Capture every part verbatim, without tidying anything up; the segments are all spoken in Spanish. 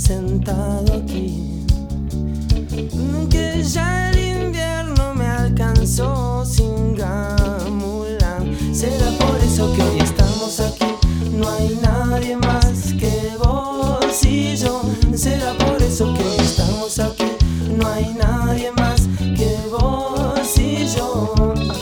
sentado aquí, que ya el invierno me alcanzó sin gamulan. Será por eso que hoy estamos aquí, no hay nadie más que vos y yo. Será por eso que hoy estamos aquí, no hay nadie más que vos y yo.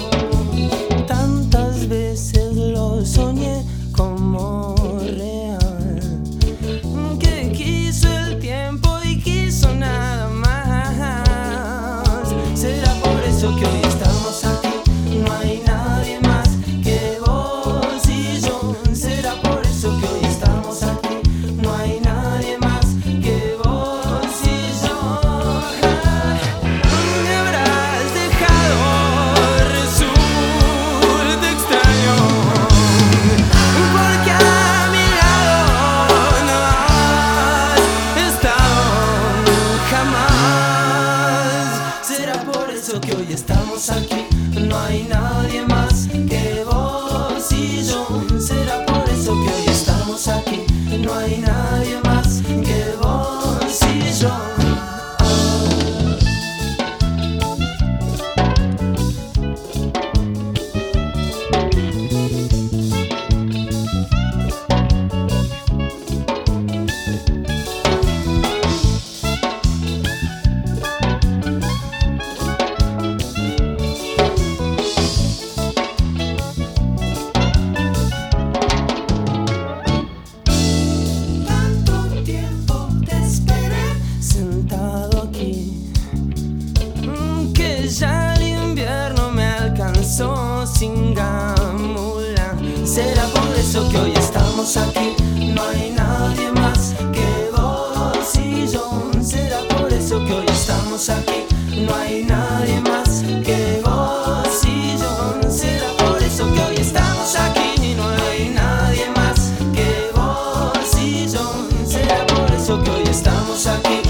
Tantas veces lo soñé como real, que quiso el tiempo y quiso nada más. Será por eso que hoy estamos aquí, no hay nadie más que vos y yo. Será por eso que hoy estamos aquí, no hay nadie más que vos y yo. Me habrás dejado, resulta extraño, porque a mi lado no has estado jamás. Será por eso que hoy estamos aquí, no hay nadie más que vos y yo. Será por eso que hoy estamos aquí, no hay nadie más que vos y yo. Sentado aquí, que ya el invierno me alcanzó sin gamula. Será por eso que hoy estamos aquí, no hay nadie más que vos y yo. Será por eso que hoy estamos aquí, no hay nadie más que vos y yo. Será por eso que hoy estamos aquí, no hay nadie más que vos y yo. Será por eso que hoy estamos aquí.